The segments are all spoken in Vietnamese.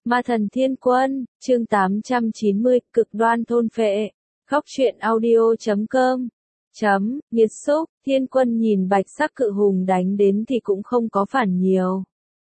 Ma thần thiên quân, chương 890, cực đoan thôn phệ. Khóc truyện audio.com. Nhiệt xúc, thiên quân nhìn bạch sắc cự hùng đánh đến thì cũng không có phản nhiều.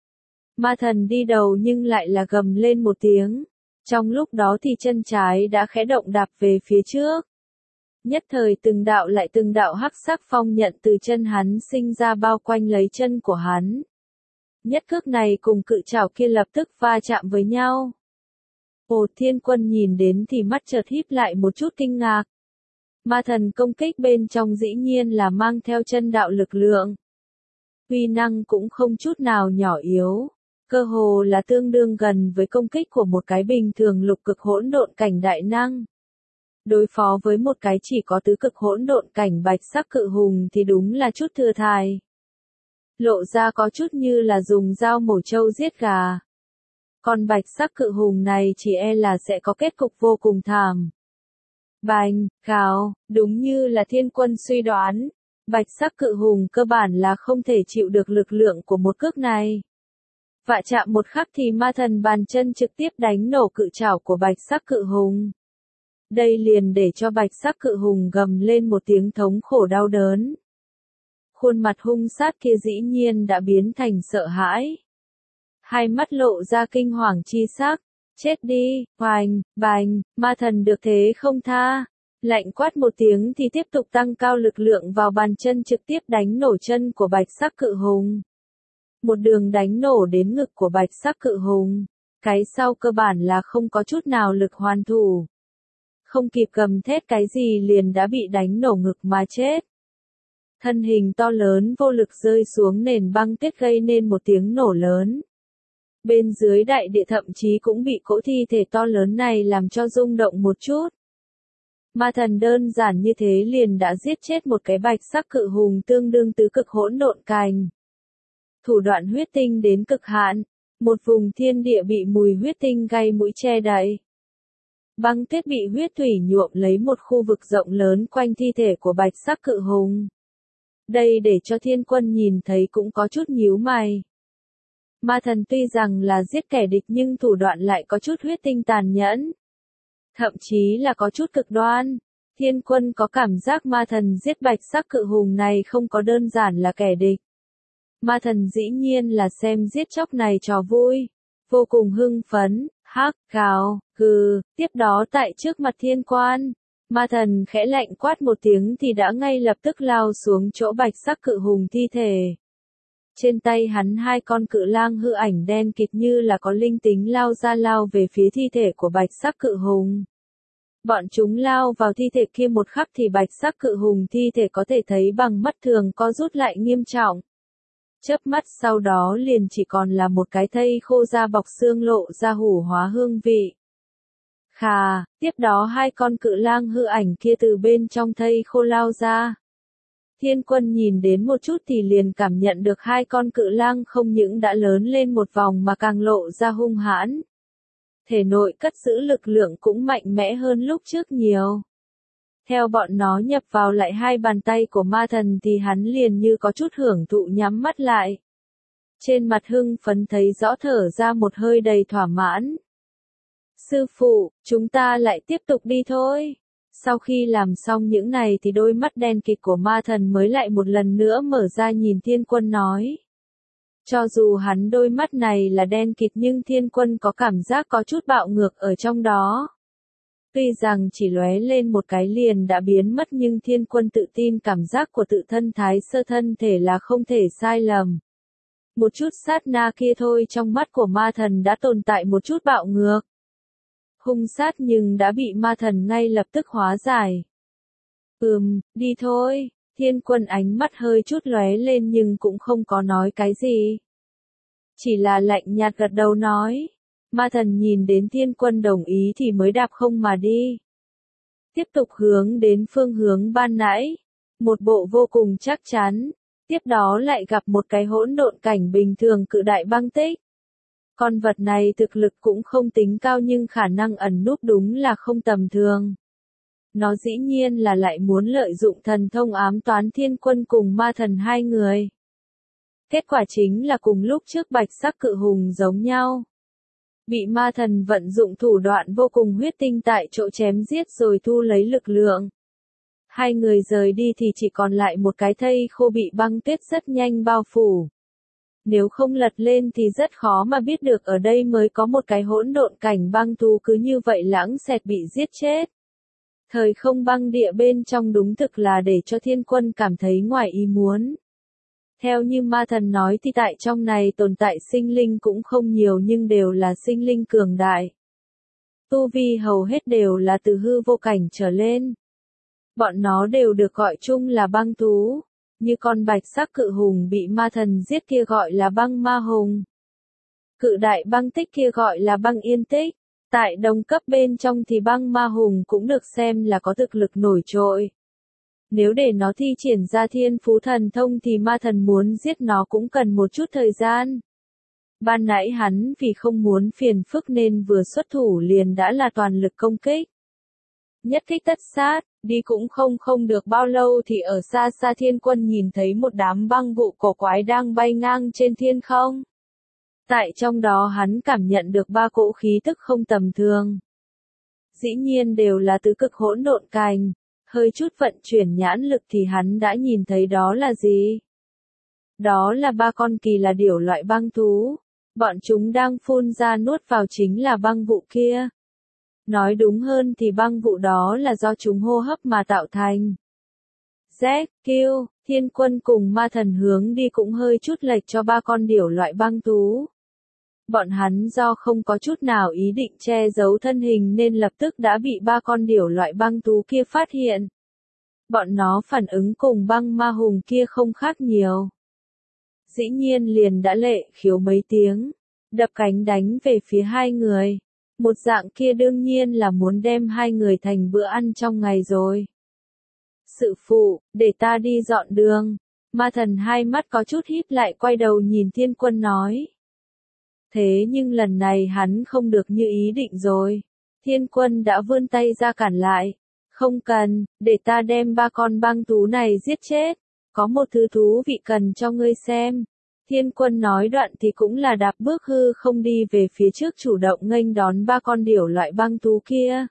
Ma thần đi đầu nhưng lại là gầm lên một tiếng. Trong lúc đó thì chân trái đã khẽ động đạp về phía trước. Nhất thời từng đạo hắc sắc phong nhận từ chân hắn sinh ra bao quanh lấy chân của hắn. Nhất cước này cùng cự trảo kia lập tức va chạm với nhau. Ồ, thiên quân nhìn đến thì mắt chợt híp lại một chút kinh ngạc. Ma thần công kích bên trong dĩ nhiên là mang theo chân đạo lực lượng. Uy năng cũng không chút nào nhỏ yếu, cơ hồ là tương đương gần với công kích của một cái bình thường lục cực hỗn độn cảnh đại năng. Đối phó với một cái chỉ có tứ cực hỗn độn cảnh bạch sắc cự hùng thì đúng là chút thừa thãi. Lộ ra có chút như là dùng dao mổ trâu giết gà. Còn bạch sắc cự hùng này chỉ e là sẽ có kết cục vô cùng thảm. Bành, gào, đúng như là thiên quân suy đoán, bạch sắc cự hùng cơ bản là không thể chịu được lực lượng của một cước này. Vạ chạm một khắc thì ma thần bàn chân trực tiếp đánh nổ cự trảo của bạch sắc cự hùng. Đây liền để cho bạch sắc cự hùng gầm lên một tiếng thống khổ đau đớn. Khuôn mặt hung sát kia dĩ nhiên đã biến thành sợ hãi. Hai mắt lộ ra kinh hoàng chi sắc. Chết đi, hoành, bành, ma thần được thế không tha. Lạnh quát một tiếng thì tiếp tục tăng cao lực lượng vào bàn chân trực tiếp đánh nổ chân của bạch sắc cự hùng. Một đường đánh nổ đến ngực của bạch sắc cự hùng. Cái sau cơ bản là không có chút nào lực hoàn thủ. Không kịp gầm thét cái gì liền đã bị đánh nổ ngực mà chết. Thân hình to lớn vô lực rơi xuống nền băng tuyết gây nên một tiếng nổ lớn. Bên dưới đại địa thậm chí cũng bị cỗ thi thể to lớn này làm cho rung động một chút. Ma thần đơn giản như thế liền đã giết chết một cái bạch sắc cự hùng tương đương tứ cực hỗn độn cảnh. Thủ đoạn huyết tinh đến cực hạn, một vùng thiên địa bị mùi huyết tinh gây mũi che đậy. Băng tuyết bị huyết thủy nhuộm lấy một khu vực rộng lớn quanh thi thể của bạch sắc cự hùng. Đây để cho thiên quân nhìn thấy cũng có chút nhíu mày. Ma thần tuy rằng là giết kẻ địch nhưng thủ đoạn lại có chút huyết tinh tàn nhẫn. Thậm chí là có chút cực đoan. Thiên quân có cảm giác ma thần giết bạch sắc cự hùng này không có đơn giản là kẻ địch. Ma thần dĩ nhiên là xem giết chóc này trò vui. Vô cùng hưng phấn, hắc, gào, gừ, tiếp đó tại trước mặt thiên quan. Ma thần khẽ lạnh quát một tiếng thì đã ngay lập tức lao xuống chỗ bạch sắc cự hùng thi thể. Trên tay hắn hai con cự lang hư ảnh đen kịt như là có linh tính lao ra lao về phía thi thể của bạch sắc cự hùng. Bọn chúng lao vào thi thể kia một khắc thì bạch sắc cự hùng thi thể có thể thấy bằng mắt thường co rút lại nghiêm trọng. Chớp mắt sau đó liền chỉ còn là một cái thây khô da bọc xương lộ ra hủ hóa hương vị. Khà, tiếp đó hai con cự lang hư ảnh kia từ bên trong thây khô lao ra. Thiên quân nhìn đến một chút thì liền cảm nhận được hai con cự lang không những đã lớn lên một vòng mà càng lộ ra hung hãn. Thể nội cất giữ lực lượng cũng mạnh mẽ hơn lúc trước nhiều. Theo bọn nó nhập vào lại hai bàn tay của ma thần thì hắn liền như có chút hưởng thụ nhắm mắt lại. Trên mặt hưng phấn thấy rõ thở ra một hơi đầy thỏa mãn. Sư phụ, chúng ta lại tiếp tục đi thôi. Sau khi làm xong những này thì đôi mắt đen kịt của ma thần mới lại một lần nữa mở ra nhìn thiên quân nói. Cho dù hắn đôi mắt này là đen kịt nhưng thiên quân có cảm giác có chút bạo ngược ở trong đó. Tuy rằng chỉ lóe lên một cái liền đã biến mất nhưng thiên quân tự tin cảm giác của tự thân thái sơ thân thể là không thể sai lầm. Một chút sát na kia thôi trong mắt của ma thần đã tồn tại một chút bạo ngược. Hung sát nhưng đã bị ma thần ngay lập tức hóa giải. Đi thôi, thiên quân ánh mắt hơi chút lóe lên nhưng cũng không có nói cái gì. Chỉ là lạnh nhạt gật đầu nói. Ma thần nhìn đến thiên quân đồng ý thì mới đạp không mà đi. Tiếp tục hướng đến phương hướng ban nãy. Một bộ vô cùng chắc chắn. Tiếp đó lại gặp một cái hỗn độn cảnh bình thường cự đại băng tích. Con vật này thực lực cũng không tính cao nhưng khả năng ẩn núp đúng là không tầm thường. Nó dĩ nhiên là lại muốn lợi dụng thần thông ám toán thiên quân cùng ma thần hai người. Kết quả chính là cùng lúc trước bạch sắc cự hùng giống nhau. bị ma thần vận dụng thủ đoạn vô cùng huyết tinh tại chỗ chém giết rồi thu lấy lực lượng. Hai người rời đi thì chỉ còn lại một cái thây khô bị băng tuyết rất nhanh bao phủ. Nếu không lật lên thì rất khó mà biết được ở đây mới có một cái hỗn độn cảnh băng thú cứ như vậy lãng xẹt bị giết chết. Thời không băng địa bên trong đúng thực là để cho Thiên Quân cảm thấy ngoài ý muốn. Theo như ma thần nói thì tại trong này tồn tại sinh linh cũng không nhiều nhưng đều là sinh linh cường đại. Tu vi hầu hết đều là từ hư vô cảnh trở lên. Bọn nó đều được gọi chung là băng thú, như con bạch sắc cự hùng bị ma thần giết kia gọi là băng ma hùng. Cự đại băng tích kia gọi là băng yên tích. Tại đồng cấp bên trong thì băng ma hùng cũng được xem là có thực lực nổi trội. Nếu để nó thi triển ra thiên phú thần thông thì ma thần muốn giết nó cũng cần một chút thời gian. Ban nãy hắn vì không muốn phiền phức nên vừa xuất thủ liền đã là toàn lực công kích. Nhất kích tất sát, đi cũng không được bao lâu thì ở xa xa Thiên Quân nhìn thấy một đám băng vụ cổ quái đang bay ngang trên thiên không. Tại trong đó hắn cảm nhận được ba cỗ khí tức không tầm thường. Dĩ nhiên đều là tứ cực hỗn độn cảnh, hơi chút vận chuyển nhãn lực thì hắn đã nhìn thấy đó là gì. Đó là ba con kỳ là điểu loại băng thú, bọn chúng đang phun ra nuốt vào chính là băng vụ kia. Nói đúng hơn thì băng vụ đó là do chúng hô hấp mà tạo thành. Z, Kiêu, Thiên Quân cùng ma thần hướng đi cũng hơi chút lệch cho ba con điểu loại băng thú. Bọn hắn do không có chút nào ý định che giấu thân hình nên lập tức đã bị ba con điểu loại băng thú kia phát hiện. Bọn nó phản ứng cùng băng ma hùng kia không khác nhiều. Dĩ nhiên liền đã lệ khiếu mấy tiếng, đập cánh đánh về phía hai người. Một dạng kia đương nhiên là muốn đem hai người thành bữa ăn trong ngày rồi. Sự phụ, để ta đi dọn đường. Ma thần hai mắt có chút híp lại quay đầu nhìn Thiên Quân nói. Thế nhưng lần này hắn không được như ý định rồi. Thiên Quân đã vươn tay ra cản lại. Không cần, để ta đem ba con băng thú này giết chết. Có một thứ thú vị cần cho ngươi xem. Thiên Quân nói đoạn thì cũng là đạp bước hư không đi về phía trước chủ động nghênh đón ba con điểu loại băng thú kia.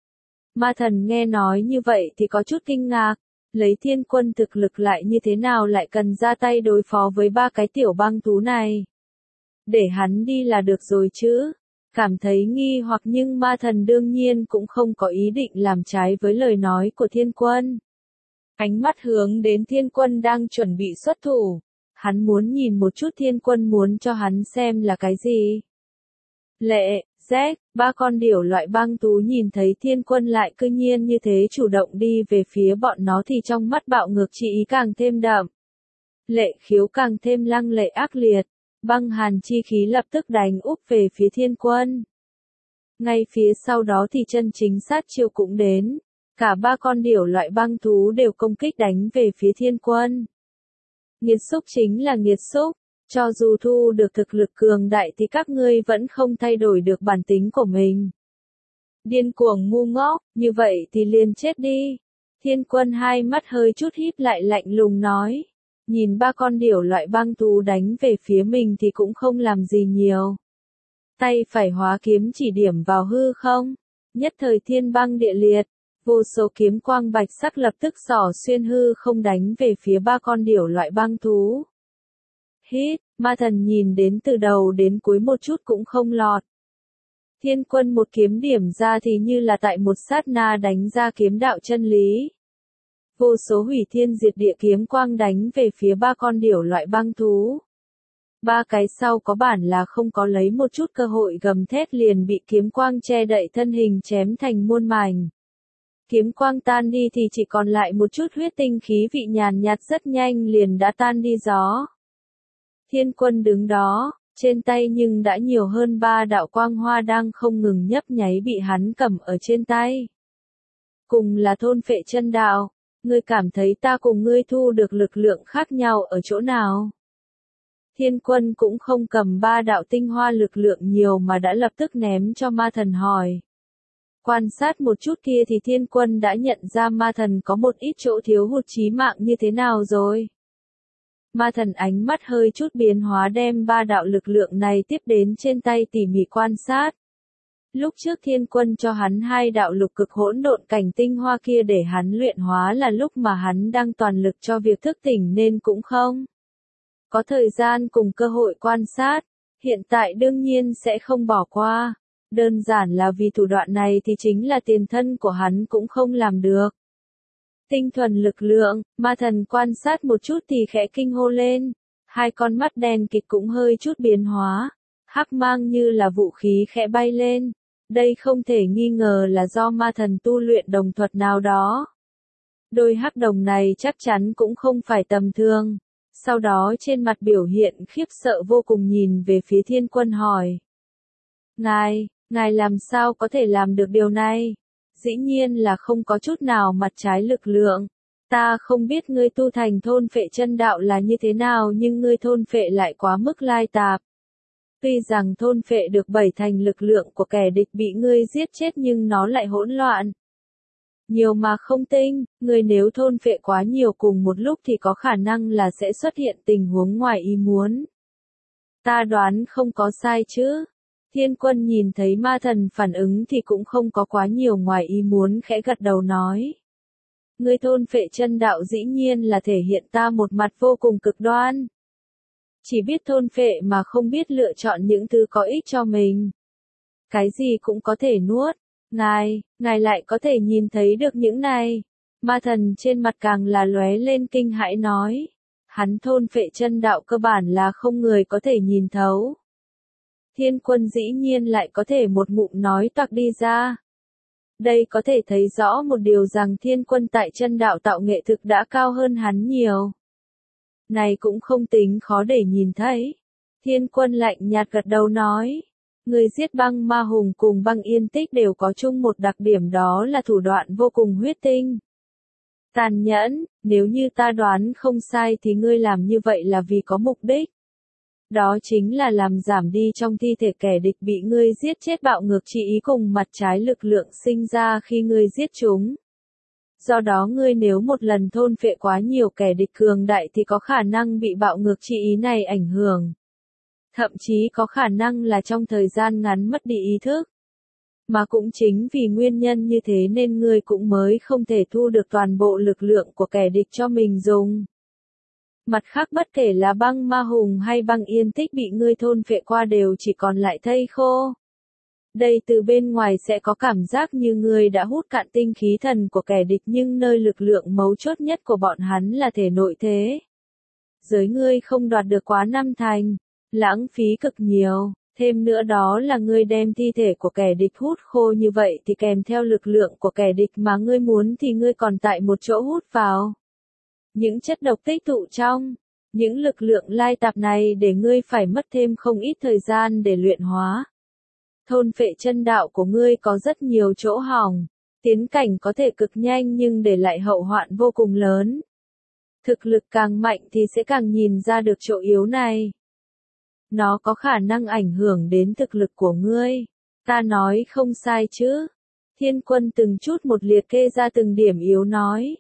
Ma thần nghe nói như vậy thì có chút kinh ngạc, lấy Thiên Quân thực lực lại như thế nào lại cần ra tay đối phó với ba cái tiểu băng thú này. Để hắn đi là được rồi chứ. Cảm thấy nghi hoặc nhưng ma thần đương nhiên cũng không có ý định làm trái với lời nói của Thiên Quân. Ánh mắt hướng đến Thiên Quân đang chuẩn bị xuất thủ. Hắn muốn nhìn một chút Thiên Quân muốn cho hắn xem là cái gì. Lệ, Z, ba con điểu loại băng thú nhìn thấy Thiên Quân lại cư nhiên như thế chủ động đi về phía bọn nó thì trong mắt bạo ngược chi ý càng thêm đậm. Lệ khiếu càng thêm lăng lệ ác liệt, băng hàn chi khí lập tức đánh úp về phía Thiên Quân. Ngay phía sau đó thì chân chính sát chiêu cũng đến, cả ba con điểu loại băng thú đều công kích đánh về phía Thiên Quân. Nghiệt xúc chính là nghiệt xúc, cho dù thu được thực lực cường đại thì các ngươi vẫn không thay đổi được bản tính của mình. Điên cuồng ngu ngốc, như vậy thì liền chết đi. Thiên Quân hai mắt hơi chút híp lại lạnh lùng nói. Nhìn ba con điểu loại băng thú đánh về phía mình thì cũng không làm gì nhiều. Tay phải hóa kiếm chỉ điểm vào hư không. Nhất thời thiên băng địa liệt. Vô số kiếm quang bạch sắc lập tức xỏ xuyên hư không đánh về phía ba con điểu loại băng thú. Hít, ma thần nhìn đến từ đầu đến cuối một chút cũng không lọt. Thiên Quân một kiếm điểm ra thì như là tại một sát na đánh ra kiếm đạo chân lý. Vô số hủy thiên diệt địa kiếm quang đánh về phía ba con điểu loại băng thú. Ba cái sau có bản là không có lấy một chút cơ hội gầm thét liền bị kiếm quang che đậy thân hình chém thành muôn mảnh. Kiếm quang tan đi thì chỉ còn lại một chút huyết tinh khí vị nhàn nhạt rất nhanh liền đã tan đi gió. Thiên Quân đứng đó, trên tay nhưng đã nhiều hơn ba đạo quang hoa đang không ngừng nhấp nháy bị hắn cầm ở trên tay. Cùng là thôn phệ chân đạo, ngươi cảm thấy ta cùng ngươi thu được lực lượng khác nhau ở chỗ nào? Thiên Quân cũng không cầm ba đạo tinh hoa lực lượng nhiều mà đã lập tức ném cho ma thần hỏi. Quan sát một chút kia thì Thiên Quân đã nhận ra ma thần có một ít chỗ thiếu hụt chí mạng như thế nào rồi. Ma thần ánh mắt hơi chút biến hóa đem ba đạo lực lượng này tiếp đến trên tay tỉ mỉ quan sát. Lúc trước thiên quân cho hắn hai đạo lục cực hỗn độn cảnh tinh hoa kia để hắn luyện hóa là lúc mà hắn đang toàn lực cho việc thức tỉnh nên cũng không có thời gian cùng cơ hội quan sát, hiện tại đương nhiên sẽ không bỏ qua. Đơn giản là vì thủ đoạn này thì chính là tiền thân của hắn cũng không làm được. Tinh thuần lực lượng, ma thần quan sát một chút thì khẽ kinh hô lên, hai con mắt đen kịt cũng hơi chút biến hóa, hắc mang như là vũ khí khẽ bay lên. Đây không thể nghi ngờ là do ma thần tu luyện đồng thuật nào đó. Đôi hắc đồng này chắc chắn cũng không phải tầm thường. Sau đó trên mặt biểu hiện khiếp sợ vô cùng nhìn về phía thiên quân hỏi. Ngài làm sao có thể làm được điều này? Dĩ nhiên là không có chút nào mặt trái lực lượng. Ta không biết ngươi tu thành thôn phệ chân đạo là như thế nào nhưng ngươi thôn phệ lại quá mức lai tạp. Tuy rằng thôn phệ được 7 thành lực lượng của kẻ địch bị ngươi giết chết nhưng nó lại hỗn loạn. Nhiều mà không tinh, ngươi nếu thôn phệ quá nhiều cùng một lúc thì có khả năng là sẽ xuất hiện tình huống ngoài ý muốn. Ta đoán không có sai chứ. Thiên quân nhìn thấy ma thần phản ứng thì cũng không có quá nhiều ngoài ý muốn khẽ gật đầu nói. Ngươi thôn phệ chân đạo dĩ nhiên là thể hiện ta một mặt vô cùng cực đoan. Chỉ biết thôn phệ mà không biết lựa chọn những thứ có ích cho mình. Cái gì cũng có thể nuốt. Ngài lại có thể nhìn thấy được những này. Ma thần trên mặt càng là lóe lên kinh hãi nói. Hắn thôn phệ chân đạo cơ bản là không người có thể nhìn thấu. Thiên quân dĩ nhiên lại có thể một ngụm nói toạc đi ra. Đây có thể thấy rõ một điều rằng thiên quân tại chân đạo tạo nghệ thực đã cao hơn hắn nhiều. Này cũng không tính khó để nhìn thấy. Thiên quân lạnh nhạt gật đầu nói. Người giết băng ma hùng cùng băng yên tích đều có chung một đặc điểm đó là thủ đoạn vô cùng huyết tinh. Tàn nhẫn, nếu như ta đoán không sai thì ngươi làm như vậy là vì có mục đích. Đó chính là làm giảm đi trong thi thể kẻ địch bị ngươi giết chết bạo ngược chi ý cùng mặt trái lực lượng sinh ra khi ngươi giết chúng. Do đó ngươi nếu một lần thôn phệ quá nhiều kẻ địch cường đại thì có khả năng bị bạo ngược chi ý này ảnh hưởng. Thậm chí có khả năng là trong thời gian ngắn mất đi ý thức. Mà cũng chính vì nguyên nhân như thế nên ngươi cũng mới không thể thu được toàn bộ lực lượng của kẻ địch cho mình dùng. Mặt khác bất kể là băng ma hùng hay băng yên tích bị ngươi thôn phệ qua đều chỉ còn lại thây khô. Đây từ bên ngoài sẽ có cảm giác như ngươi đã hút cạn tinh khí thần của kẻ địch nhưng nơi lực lượng mấu chốt nhất của bọn hắn là thể nội thế. Giới ngươi không đoạt được quá 5 thành, lãng phí cực nhiều. Thêm nữa đó là ngươi đem thi thể của kẻ địch hút khô như vậy thì kèm theo lực lượng của kẻ địch mà ngươi muốn thì ngươi còn tại một chỗ hút vào. Những chất độc tích tụ trong, những lực lượng lai tạp này để ngươi phải mất thêm không ít thời gian để luyện hóa. Thôn phệ chân đạo của ngươi có rất nhiều chỗ hỏng, tiến cảnh có thể cực nhanh nhưng để lại hậu hoạn vô cùng lớn. Thực lực càng mạnh thì sẽ càng nhìn ra được chỗ yếu này. Nó có khả năng ảnh hưởng đến thực lực của ngươi. Ta nói không sai chứ. Thiên quân từng chút một liệt kê ra từng điểm yếu nói.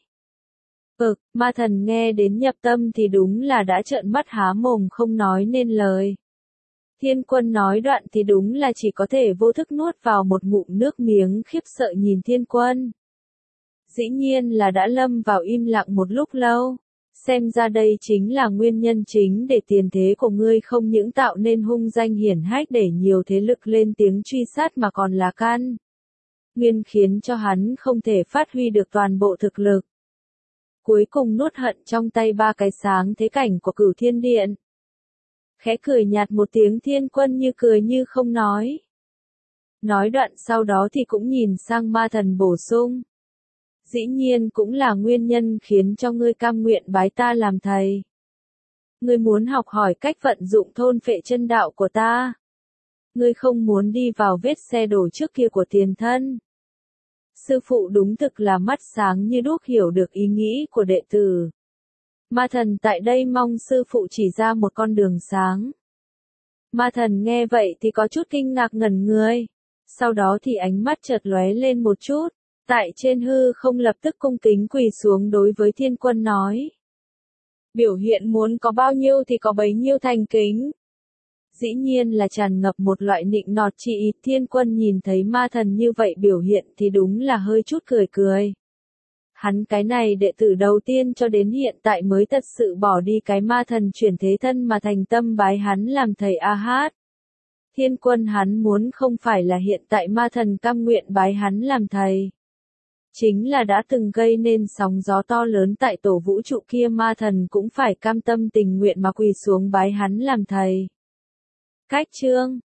Ma thần nghe đến nhập tâm thì đúng là đã trợn mắt há mồm không nói nên lời. Thiên quân nói đoạn thì đúng là chỉ có thể vô thức nuốt vào một ngụm nước miếng khiếp sợ nhìn thiên quân. Dĩ nhiên là đã lâm vào im lặng một lúc lâu. Xem ra đây chính là nguyên nhân chính để tiền thế của ngươi không những tạo nên hung danh hiển hách để nhiều thế lực lên tiếng truy sát mà còn là căn nguyên khiến cho hắn không thể phát huy được toàn bộ thực lực. Cuối cùng nuốt hận trong tay ba cái sáng thế cảnh của Cửu Thiên Điện. Khẽ cười nhạt một tiếng thiên quân như cười như không nói. Nói đoạn sau đó thì cũng nhìn sang ma thần bổ sung. Dĩ nhiên cũng là nguyên nhân khiến cho ngươi cam nguyện bái ta làm thầy. Ngươi muốn học hỏi cách vận dụng thôn phệ chân đạo của ta. Ngươi không muốn đi vào vết xe đổ trước kia của tiền thân. Sư phụ đúng thực là mắt sáng như đuốc hiểu được ý nghĩ của đệ tử. Ma thần tại đây mong sư phụ chỉ ra một con đường sáng. Ma thần nghe vậy thì có chút kinh ngạc ngẩn người. Sau đó thì ánh mắt chợt lóe lên một chút. Tại trên hư không lập tức cung kính quỳ xuống đối với thiên quân nói. Biểu hiện muốn có bao nhiêu thì có bấy nhiêu thành kính. Dĩ nhiên là tràn ngập một loại nịnh nọt chi ý. Thiên Quân nhìn thấy ma thần như vậy biểu hiện thì đúng là hơi chút cười cười. Hắn cái này đệ tử đầu tiên cho đến hiện tại mới thật sự bỏ đi cái ma thần chuyển thế thân mà thành tâm bái hắn làm thầy A Hát. Thiên Quân hắn muốn không phải là hiện tại ma thần cam nguyện bái hắn làm thầy. Chính là đã từng gây nên sóng gió to lớn tại tổ vũ trụ kia, ma thần cũng phải cam tâm tình nguyện mà quỳ xuống bái hắn làm thầy. Cách chương